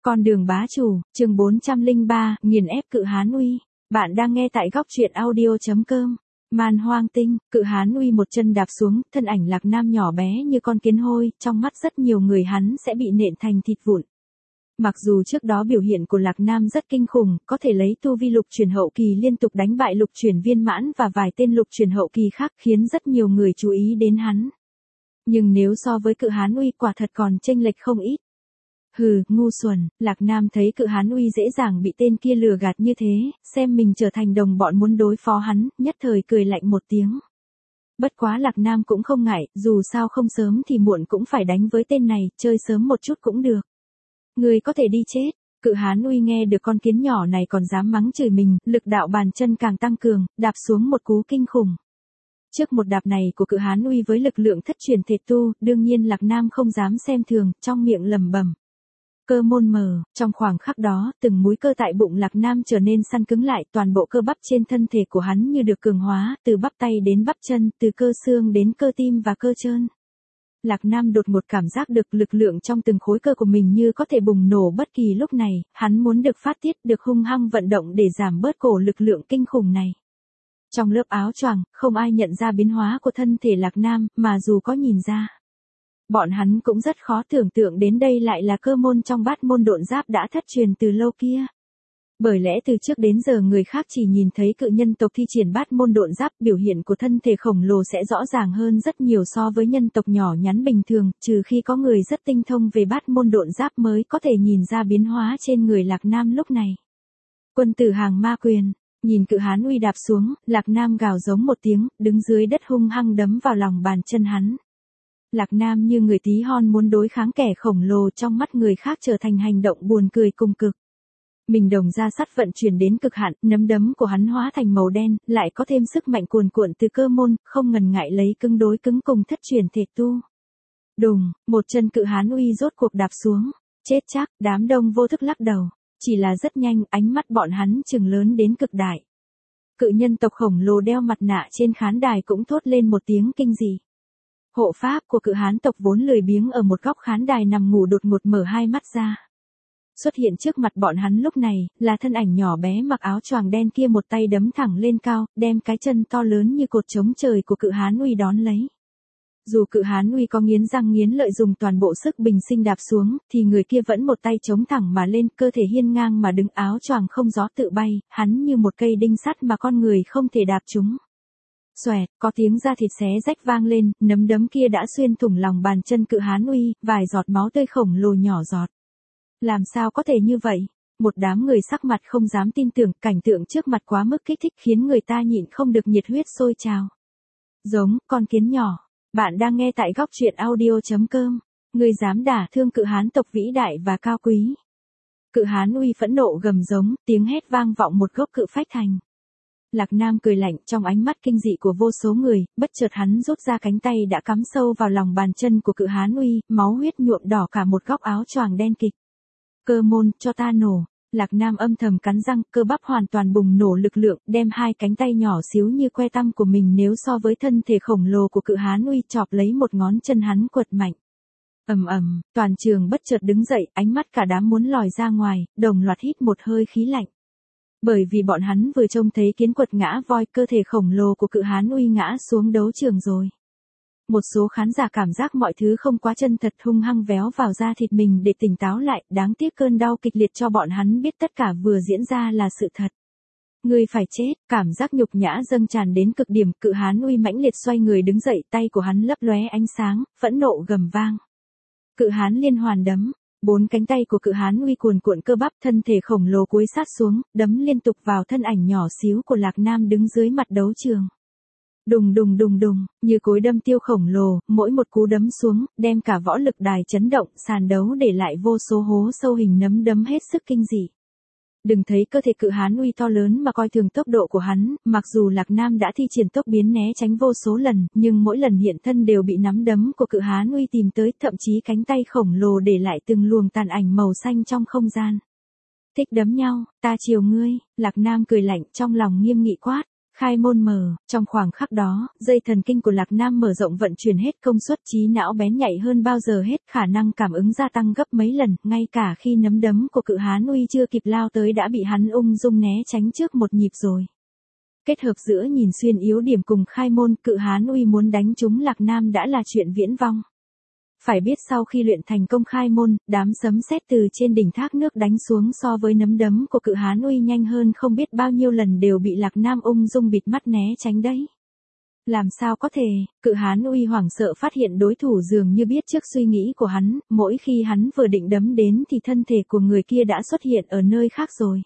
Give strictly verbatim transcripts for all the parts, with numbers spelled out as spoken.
Con đường bá chủ, chương bốn trăm lẻ ba, nghiền ép Cự Hán Uy. Bạn đang nghe tại góc truyện audio chấm com. Man Hoang Tinh, Cự Hán Uy một chân đạp xuống, thân ảnh Lạc Nam nhỏ bé như con kiến hôi, trong mắt rất nhiều người hắn sẽ bị nện thành thịt vụn. Mặc dù trước đó biểu hiện của Lạc Nam rất kinh khủng, có thể lấy tu vi lục chuyển hậu kỳ liên tục đánh bại lục chuyển viên mãn và vài tên lục chuyển hậu kỳ khác khiến rất nhiều người chú ý đến hắn. Nhưng nếu so với Cự Hán Uy quả thật còn chênh lệch không ít. Hừ, ngu xuẩn, Lạc Nam thấy Cự Hán Uy dễ dàng bị tên kia lừa gạt như thế, xem mình trở thành đồng bọn muốn đối phó hắn, nhất thời cười lạnh một tiếng. Bất quá Lạc Nam cũng không ngại, dù sao không sớm thì muộn cũng phải đánh với tên này, chơi sớm một chút cũng được. Người có thể đi chết. Cự Hán Uy nghe được con kiến nhỏ này còn dám mắng chửi mình, lực đạo bàn chân càng tăng cường, đạp xuống một cú kinh khủng. Trước một đạp này của Cự Hán Uy với lực lượng thất truyền thể tu, đương nhiên Lạc Nam không dám xem thường, trong miệng lẩm bẩm. Cơ môn mờ, trong khoảng khắc đó, từng múi cơ tại bụng Lạc Nam trở nên săn cứng lại, toàn bộ cơ bắp trên thân thể của hắn như được cường hóa, từ bắp tay đến bắp chân, từ cơ xương đến cơ tim và cơ trơn. Lạc Nam đột ngột cảm giác được lực lượng trong từng khối cơ của mình như có thể bùng nổ bất kỳ lúc này, hắn muốn được phát tiết, được hung hăng vận động để giảm bớt cổ lực lượng kinh khủng này. Trong lớp áo choàng, không ai nhận ra biến hóa của thân thể Lạc Nam, mà dù có nhìn ra, bọn hắn cũng rất khó tưởng tượng đến đây lại là cơ môn trong bát môn độn giáp đã thất truyền từ lâu kia. Bởi lẽ từ trước đến giờ người khác chỉ nhìn thấy cự nhân tộc thi triển bát môn độn giáp, biểu hiện của thân thể khổng lồ sẽ rõ ràng hơn rất nhiều so với nhân tộc nhỏ nhắn bình thường, trừ khi có người rất tinh thông về bát môn độn giáp mới có thể nhìn ra biến hóa trên người Lạc Nam lúc này. Quân tử hàng ma quyền, nhìn Cự Hán Uy đạp xuống, Lạc Nam gào giống một tiếng, đứng dưới đất hung hăng đấm vào lòng bàn chân hắn. Lạc Nam như người tí hon muốn đối kháng kẻ khổng lồ, trong mắt người khác trở thành hành động buồn cười cùng cực. Mình đồng ra sắt vận chuyển đến cực hạn, nắm đấm của hắn hóa thành màu đen, lại có thêm sức mạnh cuồn cuộn từ cơ môn, không ngần ngại lấy cứng đối cứng cùng thất truyền thể tu. Đùng, một chân Cự Hán Uy rốt cuộc đạp xuống, chết chắc, đám đông vô thức lắc đầu, chỉ là rất nhanh, ánh mắt bọn hắn trừng lớn đến cực đại. Cự nhân tộc khổng lồ đeo mặt nạ trên khán đài cũng thốt lên một tiếng kinh dị. Hộ pháp của Cự Hán tộc vốn lười biếng ở một góc khán đài nằm ngủ đột ngột mở hai mắt ra. Xuất hiện trước mặt bọn hắn lúc này, là thân ảnh nhỏ bé mặc áo choàng đen kia, một tay đấm thẳng lên cao, đem cái chân to lớn như cột chống trời của Cự Hán Uy đón lấy. Dù Cự Hán Uy có nghiến răng nghiến lợi dùng toàn bộ sức bình sinh đạp xuống, thì người kia vẫn một tay chống thẳng mà lên, cơ thể hiên ngang mà đứng, áo choàng không gió tự bay, hắn như một cây đinh sắt mà con người không thể đạp trúng. Xoẹt, có tiếng da thịt xé rách vang lên, nấm đấm kia đã xuyên thủng lòng bàn chân Cự Hán Uy, vài giọt máu tươi khổng lồ nhỏ giọt. Làm sao có thể như vậy? Một đám người sắc mặt không dám tin tưởng, cảnh tượng trước mặt quá mức kích thích khiến người ta nhịn không được nhiệt huyết sôi trào. Giống, con kiến nhỏ. Bạn đang nghe tại góc truyện audio chấm com. Người dám đả thương Cự Hán tộc vĩ đại và cao quý. Cự Hán Uy phẫn nộ gầm giống, tiếng hét vang vọng một gốc cự phách thành. Lạc Nam cười lạnh, trong ánh mắt kinh dị của vô số người, bất chợt hắn rút ra cánh tay đã cắm sâu vào lòng bàn chân của Cự Hán Uy, máu huyết nhuộm đỏ cả một góc áo choàng đen kịch. Cơ môn, cho ta nổ. Lạc Nam âm thầm cắn răng, cơ bắp hoàn toàn bùng nổ lực lượng, đem hai cánh tay nhỏ xíu như que tăm của mình nếu so với thân thể khổng lồ của Cự Hán Uy chọc lấy một ngón chân hắn quật mạnh. Ầm ầm, toàn trường bất chợt đứng dậy, ánh mắt cả đám muốn lòi ra ngoài, đồng loạt hít một hơi khí lạnh. Bởi vì bọn hắn vừa trông thấy kiến quật ngã voi, cơ thể khổng lồ của Cự Hán Uy ngã xuống đấu trường rồi. Một số khán giả cảm giác mọi thứ không quá chân thật, hung hăng véo vào da thịt mình để tỉnh táo lại, đáng tiếc cơn đau kịch liệt cho bọn hắn biết tất cả vừa diễn ra là sự thật. Người phải chết, cảm giác nhục nhã dâng tràn đến cực điểm, Cự Hán Uy mãnh liệt xoay người đứng dậy, tay của hắn lấp lóe ánh sáng, phẫn nộ gầm vang. Cự Hán liên hoàn đấm. Bốn cánh tay của Cự Hán Uy cuồn cuộn cơ bắp, thân thể khổng lồ cúi sát xuống, đấm liên tục vào thân ảnh nhỏ xíu của Lạc Nam đứng dưới mặt đấu trường. Đùng đùng đùng đùng, như cối đâm tiêu khổng lồ, mỗi một cú đấm xuống, đem cả võ lực đài chấn động, sàn đấu để lại vô số hố sâu hình nấm đấm hết sức kinh dị. Đừng thấy cơ thể Cự Hán Uy to lớn mà coi thường tốc độ của hắn, mặc dù Lạc Nam đã thi triển tốc biến né tránh vô số lần, nhưng mỗi lần hiện thân đều bị nắm đấm của Cự Hán Uy tìm tới, thậm chí cánh tay khổng lồ để lại từng luồng tàn ảnh màu xanh trong không gian. Thích đấm nhau, ta chiều ngươi, Lạc Nam cười lạnh, trong lòng nghiêm nghị quát. Khai môn mở, trong khoảng khắc đó, dây thần kinh của Lạc Nam mở rộng vận chuyển hết công suất, trí não bén nhạy hơn bao giờ hết, khả năng cảm ứng gia tăng gấp mấy lần, ngay cả khi nắm đấm của Cự Hán Uy chưa kịp lao tới đã bị hắn ung dung né tránh trước một nhịp rồi. Kết hợp giữa nhìn xuyên yếu điểm cùng khai môn, Cự Hán Uy muốn đánh trúng Lạc Nam đã là chuyện viễn vông. Phải biết sau khi luyện thành công khai môn, đám sấm sét từ trên đỉnh thác nước đánh xuống so với nắm đấm của Cự Hán Uy nhanh hơn không biết bao nhiêu lần, đều bị Lạc Nam ung dung bịt mắt né tránh đấy. Làm sao có thể, Cự Hán Uy hoảng sợ phát hiện đối thủ dường như biết trước suy nghĩ của hắn, mỗi khi hắn vừa định đấm đến thì thân thể của người kia đã xuất hiện ở nơi khác rồi.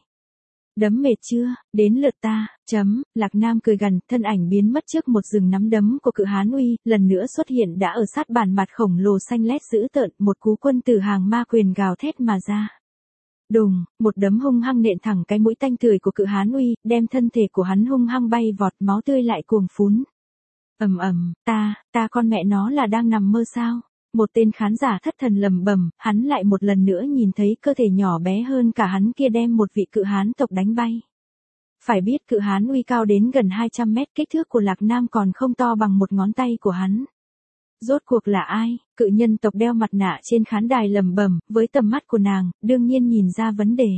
Đấm mệt chưa, đến lượt ta, chấm, Lạc Nam cười gằn, thân ảnh biến mất trước một rừng nắm đấm của Cự Hán Uy, lần nữa xuất hiện đã ở sát bàn mặt khổng lồ xanh lét dữ tợn, một cú quân tử hàng ma quyền gào thét mà ra. Đùng, một đấm hung hăng nện thẳng cái mũi tanh tưởi của Cự Hán Uy, đem thân thể của hắn hung hăng bay vọt, máu tươi lại cuồng phún. Ầm ầm, ta, ta con mẹ nó là đang nằm mơ sao? Một tên khán giả thất thần lầm bầm, hắn lại một lần nữa nhìn thấy cơ thể nhỏ bé hơn cả hắn kia đem một vị cự hán tộc đánh bay. Phải biết Cự Hán Uy cao đến gần hai trăm mét, kích thước của Lạc Nam còn không to bằng một ngón tay của hắn. Rốt cuộc là ai? Cự nhân tộc đeo mặt nạ trên khán đài lầm bầm, với tầm mắt của nàng, đương nhiên nhìn ra vấn đề.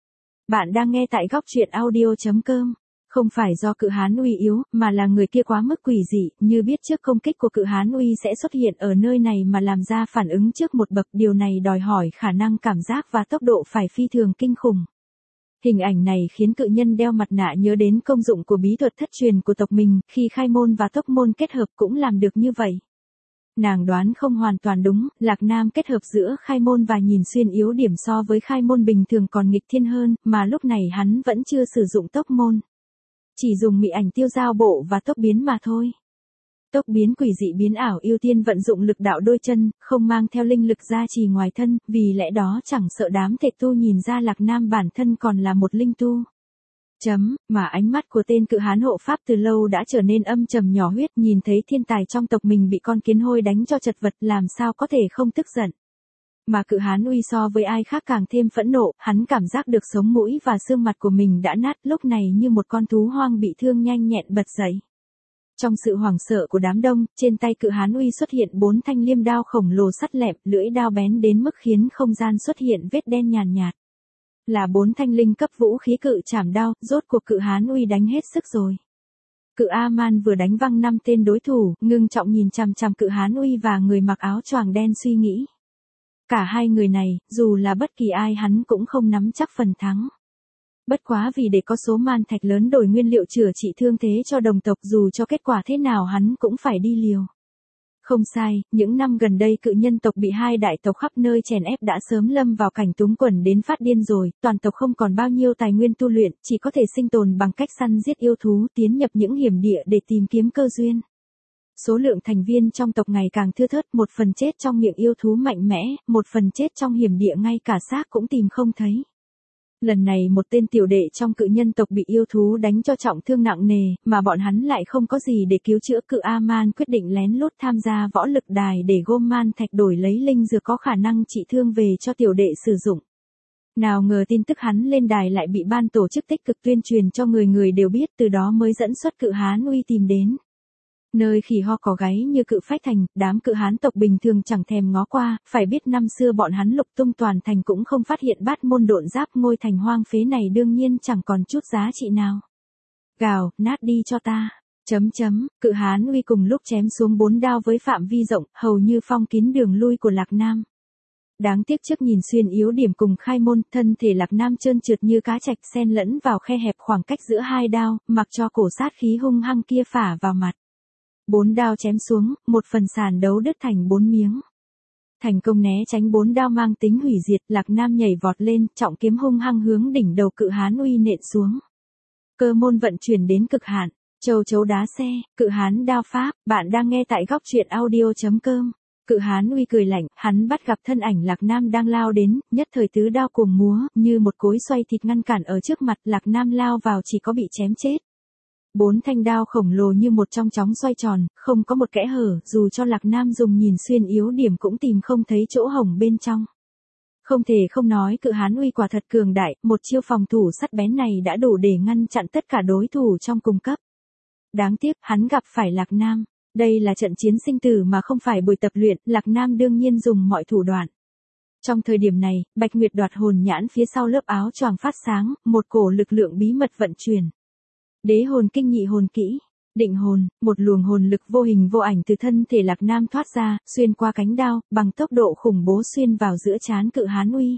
Bạn đang nghe tại góc truyện audio chấm com. Không phải do Cự Hán Uy yếu, mà là người kia quá mức quỷ dị, như biết trước công kích của Cự Hán Uy sẽ xuất hiện ở nơi này mà làm ra phản ứng trước một bậc, điều này đòi hỏi khả năng cảm giác và tốc độ phải phi thường kinh khủng. Hình ảnh này khiến cự nhân đeo mặt nạ nhớ đến công dụng của bí thuật thất truyền của tộc mình, khi khai môn và tốc môn kết hợp cũng làm được như vậy. Nàng đoán không hoàn toàn đúng, Lạc Nam kết hợp giữa khai môn và nhìn xuyên yếu điểm so với khai môn bình thường còn nghịch thiên hơn, mà lúc này hắn vẫn chưa sử dụng tốc môn. Chỉ dùng mị ảnh tiêu giao bộ và tốc biến mà thôi. Tốc biến quỷ dị biến ảo ưu tiên vận dụng lực đạo đôi chân, không mang theo linh lực gia trì ngoài thân, vì lẽ đó chẳng sợ đám tệ tu nhìn ra Lạc Nam bản thân còn là một linh tu. Chấm, mà ánh mắt của tên cự hán hộ pháp từ lâu đã trở nên âm trầm nhỏ huyết, nhìn thấy thiên tài trong tộc mình bị con kiến hôi đánh cho chật vật, làm sao có thể không tức giận. Mà Cự Hán Uy so với ai khác càng thêm phẫn nộ, hắn cảm giác được sống mũi và xương mặt của mình đã nát, lúc này như một con thú hoang bị thương nhanh nhẹn bật dậy. Trong sự hoảng sợ của đám đông, trên tay Cự Hán Uy xuất hiện bốn thanh liêm đao khổng lồ sắt lẹm, lưỡi đao bén đến mức khiến không gian xuất hiện vết đen nhàn nhạt. Là bốn thanh linh cấp vũ khí cự trảm đao, rốt cuộc Cự Hán Uy đánh hết sức rồi. Cự A-man vừa đánh văng năm tên đối thủ, ngưng trọng nhìn chằm chằm Cự Hán Uy và người mặc áo choàng đen suy nghĩ. Cả hai người này, dù là bất kỳ ai hắn cũng không nắm chắc phần thắng. Bất quá vì để có số man thạch lớn đổi nguyên liệu chữa trị thương thế cho đồng tộc, dù cho kết quả thế nào hắn cũng phải đi liều. Không sai, những năm gần đây cự nhân tộc bị hai đại tộc khắp nơi chèn ép đã sớm lâm vào cảnh túng quẫn đến phát điên rồi, toàn tộc không còn bao nhiêu tài nguyên tu luyện, chỉ có thể sinh tồn bằng cách săn giết yêu thú, tiến nhập những hiểm địa để tìm kiếm cơ duyên. Số lượng thành viên trong tộc ngày càng thưa thớt, một phần chết trong miệng yêu thú mạnh mẽ, một phần chết trong hiểm địa ngay cả xác cũng tìm không thấy. Lần này một tên tiểu đệ trong cự nhân tộc bị yêu thú đánh cho trọng thương nặng nề, mà bọn hắn lại không có gì để cứu chữa. Cự A-man quyết định lén lút tham gia võ lực đài để gom man thạch đổi lấy linh dược có khả năng trị thương về cho tiểu đệ sử dụng. Nào ngờ tin tức hắn lên đài lại bị ban tổ chức tích cực tuyên truyền cho người người đều biết, từ đó mới dẫn xuất Cự Hán Uy tìm đến. Nơi khỉ ho có gáy như Cự Phách Thành, đám cự hán tộc bình thường chẳng thèm ngó qua, phải biết năm xưa bọn hắn lục tung toàn thành cũng không phát hiện bát môn độn giáp, ngôi thành hoang phế này đương nhiên chẳng còn chút giá trị nào. Gào, nát đi cho ta. Chấm chấm, Cự Hán Uy cùng lúc chém xuống bốn đao với phạm vi rộng, hầu như phong kín đường lui của Lạc Nam. Đáng tiếc trước nhìn xuyên yếu điểm cùng khai môn, thân thể Lạc Nam trơn trượt như cá trạch xen lẫn vào khe hẹp khoảng cách giữa hai đao, mặc cho cổ sát khí hung hăng kia phả vào mặt. Bốn đao chém xuống, một phần sàn đấu đứt thành bốn miếng. Thành công né tránh bốn đao mang tính hủy diệt, Lạc Nam nhảy vọt lên, trọng kiếm hung hăng hướng đỉnh đầu Cự Hán Uy nện xuống. Cơ môn vận chuyển đến cực hạn, châu chấu đá xe, Cự Hán đao pháp, bạn đang nghe tại góc truyện audio chấm com. Cự Hán Uy cười lạnh, hắn bắt gặp thân ảnh Lạc Nam đang lao đến, nhất thời tứ đao cuồng múa, như một cối xoay thịt ngăn cản ở trước mặt. Lạc Nam lao vào chỉ có bị chém chết. Bốn thanh đao khổng lồ như một trong chóng xoay tròn, không có một kẽ hở, dù cho Lạc Nam dùng nhìn xuyên yếu điểm cũng tìm không thấy chỗ hổng bên trong. Không thể không nói Cự Hán Uy quả thật cường đại, một chiêu phòng thủ sắt bén này đã đủ để ngăn chặn tất cả đối thủ trong cùng cấp. Đáng tiếc, hắn gặp phải Lạc Nam. Đây là trận chiến sinh tử mà không phải buổi tập luyện, Lạc Nam đương nhiên dùng mọi thủ đoạn. Trong thời điểm này, Bạch Nguyệt đoạt hồn nhãn phía sau lớp áo choàng phát sáng, một cổ lực lượng bí mật vận chuyển. Đế hồn kinh nhị hồn kỹ, định hồn, một luồng hồn lực vô hình vô ảnh từ thân thể Lạc Nam thoát ra, xuyên qua cánh đao, bằng tốc độ khủng bố xuyên vào giữa trán Cự Hán Uy.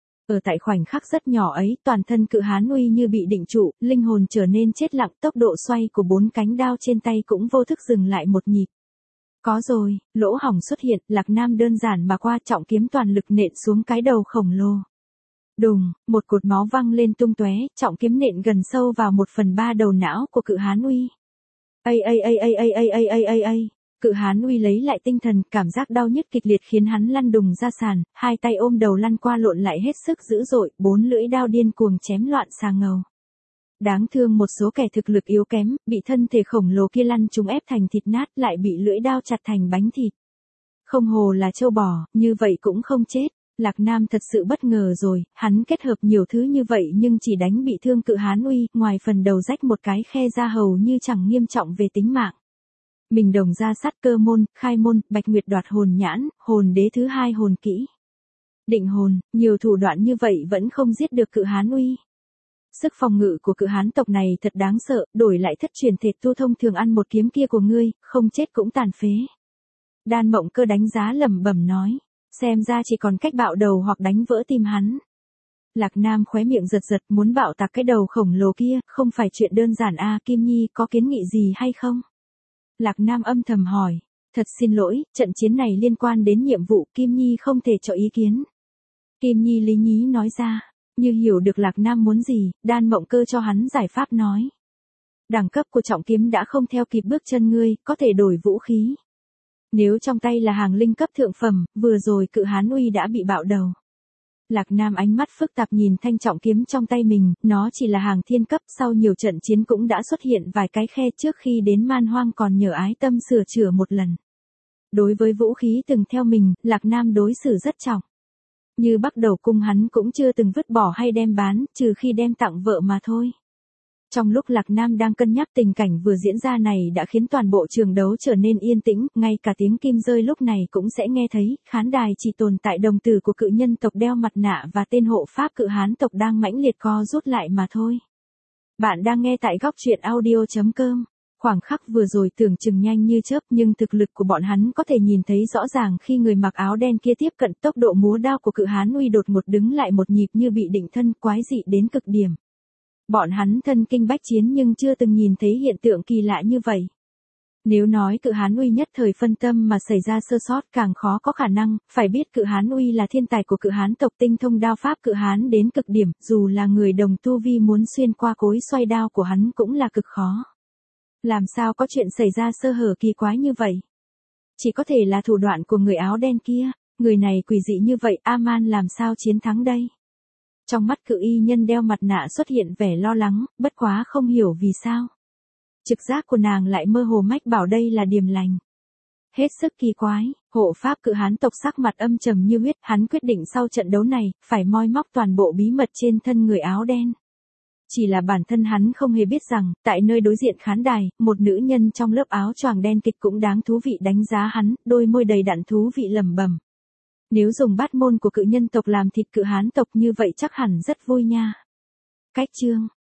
Ở tại khoảnh khắc rất nhỏ ấy, toàn thân Cự Hán Uy như bị định trụ, linh hồn trở nên chết lặng, tốc độ xoay của bốn cánh đao trên tay cũng vô thức dừng lại một nhịp. Có rồi, lỗ hổng xuất hiện, Lạc Nam đơn giản mà qua trọng kiếm toàn lực nện xuống cái đầu khổng lồ. Đùng, một cột máu văng lên tung tóe, trọng kiếm nện gần sâu vào một phần ba đầu não của Cự Hán Uy. Ây ây ây ây ây ây ây ây ây ây. Cự Hán Uy lấy lại tinh thần, cảm giác đau nhức kịch liệt khiến hắn lăn đùng ra sàn, hai tay ôm đầu lăn qua lộn lại hết sức dữ dội, bốn lưỡi đao điên cuồng chém loạn xà ngầu. Đáng thương một số kẻ thực lực yếu kém, bị thân thể khổng lồ kia lăn trúng ép thành thịt nát, lại bị lưỡi đao chặt thành bánh thịt. Không hồ là trâu bò, như vậy cũng không chết. Lạc Nam thật sự bất ngờ rồi, hắn kết hợp nhiều thứ như vậy nhưng chỉ đánh bị thương Cự Hán Uy, ngoài phần đầu rách một cái khe ra hầu như chẳng nghiêm trọng về tính mạng. Mình đồng ra sát cơ môn, khai môn, Bạch Nguyệt đoạt hồn nhãn, hồn đế thứ hai hồn kỹ. Định hồn, nhiều thủ đoạn như vậy vẫn không giết được Cự Hán Uy. Sức phòng ngự của Cự Hán tộc này thật đáng sợ, đổi lại thất truyền thể tu thông thường ăn một kiếm kia của ngươi, không chết cũng tàn phế. Đan Mộng Cơ đánh giá lẩm bẩm nói, xem ra chỉ còn cách bạo đầu hoặc đánh vỡ tim hắn. Lạc Nam khóe miệng giật giật, muốn bạo tạc cái đầu khổng lồ kia, không phải chuyện đơn giản a. À, Kim Nhi có kiến nghị gì hay không? Lạc Nam âm thầm hỏi, thật xin lỗi, trận chiến này liên quan đến nhiệm vụ, Kim Nhi không thể cho ý kiến. Kim Nhi lý nhí nói ra, như hiểu được Lạc Nam muốn gì, Đan Mộng Cơ cho hắn giải pháp nói. Đẳng cấp của trọng kiếm đã không theo kịp bước chân ngươi, có thể đổi vũ khí. Nếu trong tay là hàng linh cấp thượng phẩm, vừa rồi Cự Hán Uy đã bị bạo đầu. Lạc Nam ánh mắt phức tạp nhìn thanh trọng kiếm trong tay mình, nó chỉ là hàng thiên cấp, sau nhiều trận chiến cũng đã xuất hiện vài cái khe, trước khi đến Man Hoang còn nhờ ái tâm sửa chữa một lần. Đối với vũ khí từng theo mình, Lạc Nam đối xử rất trọng. Như Bắc Đầu Cung hắn cũng chưa từng vứt bỏ hay đem bán, trừ khi đem tặng vợ mà thôi. Trong lúc Lạc Nam đang cân nhắc, tình cảnh vừa diễn ra này đã khiến toàn bộ trường đấu trở nên yên tĩnh, ngay cả tiếng kim rơi lúc này cũng sẽ nghe thấy, khán đài chỉ tồn tại đồng tử của cự nhân tộc đeo mặt nạ và tên hộ pháp Cự Hán tộc đang mãnh liệt co rút lại mà thôi. Bạn đang nghe tại góc truyện audio chấm com. Khoảng khắc vừa rồi tưởng chừng nhanh như chớp, nhưng thực lực của bọn hắn có thể nhìn thấy rõ ràng khi người mặc áo đen kia tiếp cận, tốc độ múa đao của Cự Hán Uy đột ngột đứng lại một nhịp như bị định thân, quái dị đến cực điểm. Bọn hắn thân kinh bách chiến nhưng chưa từng nhìn thấy hiện tượng kỳ lạ như vậy. Nếu nói Cự Hán Uy nhất thời phân tâm mà xảy ra sơ sót càng khó có khả năng, phải biết Cự Hán Uy là thiên tài của Cự Hán tộc, tinh thông đao pháp Cự Hán đến cực điểm, dù là người đồng tu vi muốn xuyên qua cối xoay đao của hắn cũng là cực khó. Làm sao có chuyện xảy ra sơ hở kỳ quái như vậy? Chỉ có thể là thủ đoạn của người áo đen kia, người này quỷ dị như vậy, A-man làm sao chiến thắng đây? Trong mắt Cự y nhân đeo mặt nạ xuất hiện vẻ lo lắng, bất quá không hiểu vì sao. Trực giác của nàng lại mơ hồ mách bảo đây là điềm lành. Hết sức kỳ quái, hộ pháp Cự Hán tộc sắc mặt âm trầm như huyết, hắn quyết định sau trận đấu này, phải moi móc toàn bộ bí mật trên thân người áo đen. Chỉ là bản thân hắn không hề biết rằng, tại nơi đối diện khán đài, một nữ nhân trong lớp áo choàng đen kịch cũng đáng thú vị đánh giá hắn, đôi môi đầy đặn thú vị lẩm bẩm. Nếu dùng bát môn của cự nhân tộc làm thịt Cự Hán tộc như vậy chắc hẳn rất vui nha. Cách chương